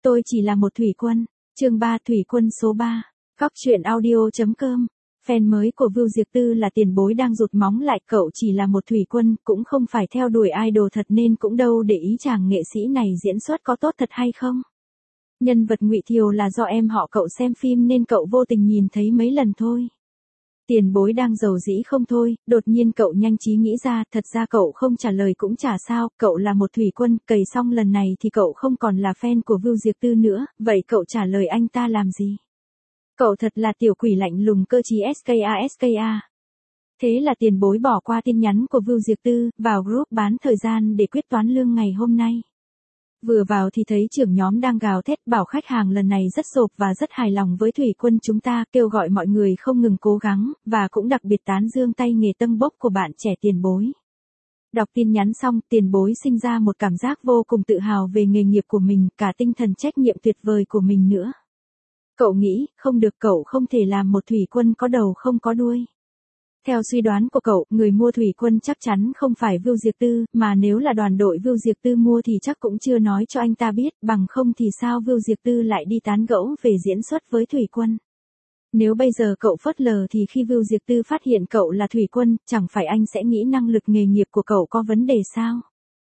Tôi chỉ là một thủy quân. Chương 3 Thủy quân số 3. Góc truyện audio.com. Fan mới của Vưu Diệc Tư là tiền bối đang rụt móng lại, cậu chỉ là một thủy quân, cũng không phải theo đuổi idol thật nên cũng đâu để ý chàng nghệ sĩ này diễn xuất có tốt thật hay không. Nhân vật Ngụy Thiều là do em họ cậu xem phim nên cậu vô tình nhìn thấy mấy lần thôi. Tiền bối đang giàu dĩ không thôi, đột nhiên cậu nhanh trí nghĩ ra, thật ra cậu không trả lời cũng chả sao, cậu là một thủy quân, cày xong lần này thì cậu không còn là fan của Vưu Diệc Tư nữa, vậy cậu trả lời anh ta làm gì? Cậu thật là tiểu quỷ lạnh lùng cơ chí SKA. Thế là tiền bối bỏ qua tin nhắn của Vưu Diệc Tư, vào group bán thời gian để quyết toán lương ngày hôm nay. Vừa vào thì thấy trưởng nhóm đang gào thét bảo khách hàng lần này rất sộp và rất hài lòng với thủy quân chúng ta, kêu gọi mọi người không ngừng cố gắng, và cũng đặc biệt tán dương tay nghề tâng bốc của bạn trẻ tiền bối. Đọc tin nhắn xong, tiền bối sinh ra một cảm giác vô cùng tự hào về nghề nghiệp của mình, cả tinh thần trách nhiệm tuyệt vời của mình nữa. Cậu nghĩ, không được, cậu không thể làm một thủy quân có đầu không có đuôi. Theo suy đoán của cậu, người mua thủy quân chắc chắn không phải Vưu Diệc Tư, mà nếu là đoàn đội Vưu Diệc Tư mua thì chắc cũng chưa nói cho anh ta biết, bằng không thì sao Vưu Diệc Tư lại đi tán gẫu về diễn xuất với thủy quân. Nếu bây giờ cậu phớt lờ thì khi Vưu Diệc Tư phát hiện cậu là thủy quân, chẳng phải anh sẽ nghĩ năng lực nghề nghiệp của cậu có vấn đề sao?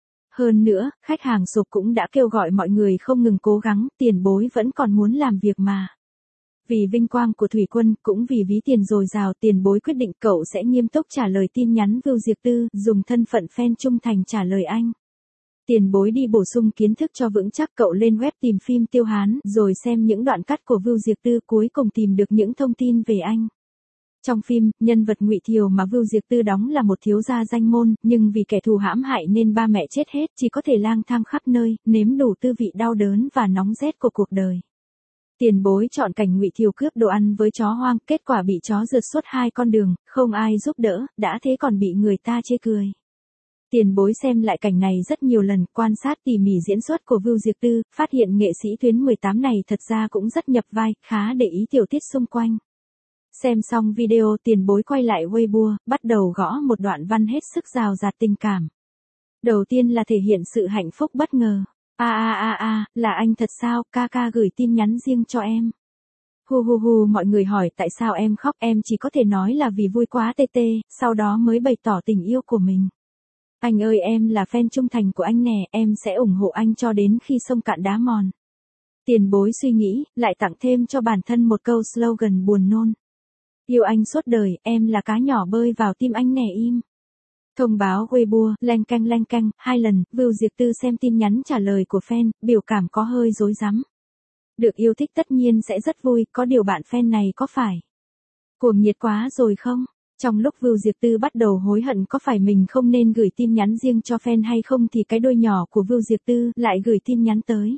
Hơn nữa, khách hàng sụp cũng đã kêu gọi mọi người không ngừng cố gắng, tiền bối vẫn còn muốn làm việc mà. Vì vinh quang của thủy quân, cũng vì ví tiền dồi dào, tiền bối quyết định cậu sẽ nghiêm túc trả lời tin nhắn Vưu Diệc Tư, dùng thân phận fan trung thành trả lời anh. Tiền bối đi bổ sung kiến thức cho vững chắc, cậu lên web tìm phim Tiêu Hán, rồi xem những đoạn cắt của Vưu Diệc Tư, cuối cùng tìm được những thông tin về anh. Trong phim, nhân vật Ngụy Thiều mà Vưu Diệc Tư đóng là một thiếu gia danh môn, nhưng vì kẻ thù hãm hại nên ba mẹ chết hết, chỉ có thể lang thang khắp nơi, nếm đủ tư vị đau đớn và nóng rét của cuộc đời. Tiền bối chọn cảnh Ngụy Thiều cướp đồ ăn với chó hoang, kết quả bị chó rượt suốt 2 con đường, không ai giúp đỡ, đã thế còn bị người ta chê cười. Tiền bối xem lại cảnh này rất nhiều lần, quan sát tỉ mỉ diễn xuất của Vưu Diệc Tư, phát hiện nghệ sĩ tuyến 18 này thật ra cũng rất nhập vai, khá để ý tiểu tiết xung quanh. Xem xong video, tiền bối quay lại Weibo, bắt đầu gõ một đoạn văn hết sức rào rạt tình cảm. Đầu tiên là thể hiện sự hạnh phúc bất ngờ. Là anh thật sao, ca gửi tin nhắn riêng cho em. Mọi người hỏi tại sao em khóc, em chỉ có thể nói là vì vui quá tê, sau đó mới bày tỏ tình yêu của mình. Anh ơi, em là fan trung thành của anh nè, em sẽ ủng hộ anh cho đến khi sông cạn đá mòn. Tiền bối suy nghĩ, lại tặng thêm cho bản thân một câu slogan buồn nôn. Yêu anh suốt đời, em là cá nhỏ bơi vào tim anh nè im. Thông báo Weibo, leng keng, 2 lần, Vưu Diệc Tư xem tin nhắn trả lời của fan, biểu cảm có hơi rối rắm. Được yêu thích tất nhiên sẽ rất vui, có điều bạn fan này có phải cuồng nhiệt quá rồi không? Trong lúc Vưu Diệc Tư bắt đầu hối hận có phải mình không nên gửi tin nhắn riêng cho fan hay không thì cái đuôi nhỏ của Vưu Diệc Tư lại gửi tin nhắn tới.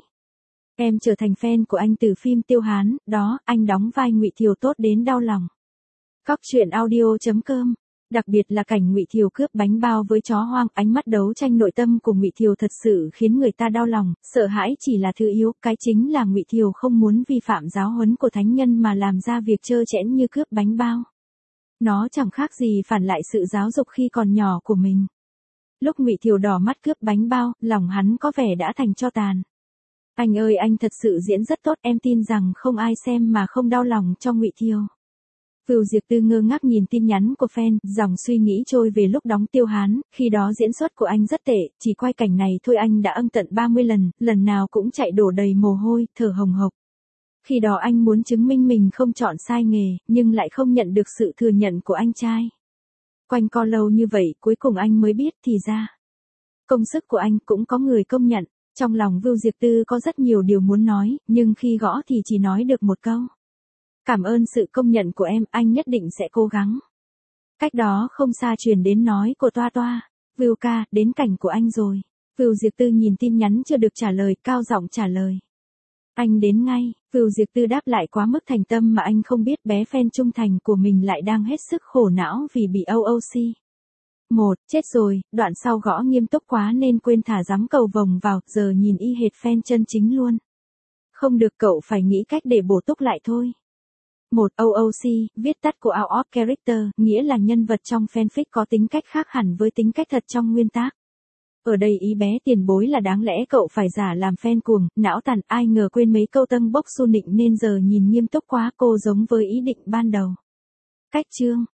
Em trở thành fan của anh từ phim Tiêu Hán, đó, anh đóng vai Ngụy Thiều tốt đến đau lòng. Góc truyện audio.com. Đặc biệt là cảnh Ngụy Thiều cướp bánh bao với chó hoang, ánh mắt đấu tranh nội tâm của Ngụy Thiều thật sự khiến người ta đau lòng, sợ hãi chỉ là thứ yếu, cái chính là Ngụy Thiều không muốn vi phạm giáo huấn của thánh nhân mà làm ra việc trơ trẽn như cướp bánh bao. Nó chẳng khác gì phản lại sự giáo dục khi còn nhỏ của mình. Lúc Ngụy Thiều đỏ mắt cướp bánh bao, lòng hắn có vẻ đã thành tro tàn. Anh ơi, anh thật sự diễn rất tốt, em tin rằng không ai xem mà không đau lòng cho Ngụy Thiều. Vưu Diệc Tư ngơ ngác nhìn tin nhắn của fan, dòng suy nghĩ trôi về lúc đóng Tiêu Hán, khi đó diễn xuất của anh rất tệ, chỉ quay cảnh này thôi anh đã âm tận 30 lần, lần nào cũng chạy đổ đầy mồ hôi, thở hồng hộc. Khi đó anh muốn chứng minh mình không chọn sai nghề, nhưng lại không nhận được sự thừa nhận của anh trai. Quanh co lâu như vậy, cuối cùng anh mới biết thì ra công sức của anh cũng có người công nhận. Trong lòng Vưu Diệc Tư có rất nhiều điều muốn nói, nhưng khi gõ thì chỉ nói được một câu. Cảm ơn sự công nhận của em, anh nhất định sẽ cố gắng. Cách đó không xa truyền đến nói của Toa. Vưu ca, đến cảnh của anh rồi. Vưu Diệc Tư nhìn tin nhắn chưa được trả lời, cao giọng trả lời. Anh đến ngay. Vưu Diệc Tư đáp lại quá mức thành tâm mà anh không biết bé fan trung thành của mình lại đang hết sức khổ não vì bị OOC. Chết rồi, đoạn sau gõ nghiêm túc quá nên quên thả gióng cầu vồng vào, giờ nhìn y hệt fan chân chính luôn. Không được, cậu phải nghĩ cách để bổ túc lại thôi. OOC, viết tắt của Out of Character, nghĩa là nhân vật trong fanfic có tính cách khác hẳn với tính cách thật trong nguyên tác. Ở đây ý bé tiền bối là đáng lẽ cậu phải giả làm fan cuồng, não tàn, ai ngờ quên mấy câu tân bốc su nịnh nên giờ nhìn nghiêm túc quá, cô giống với ý định ban đầu. Cách chương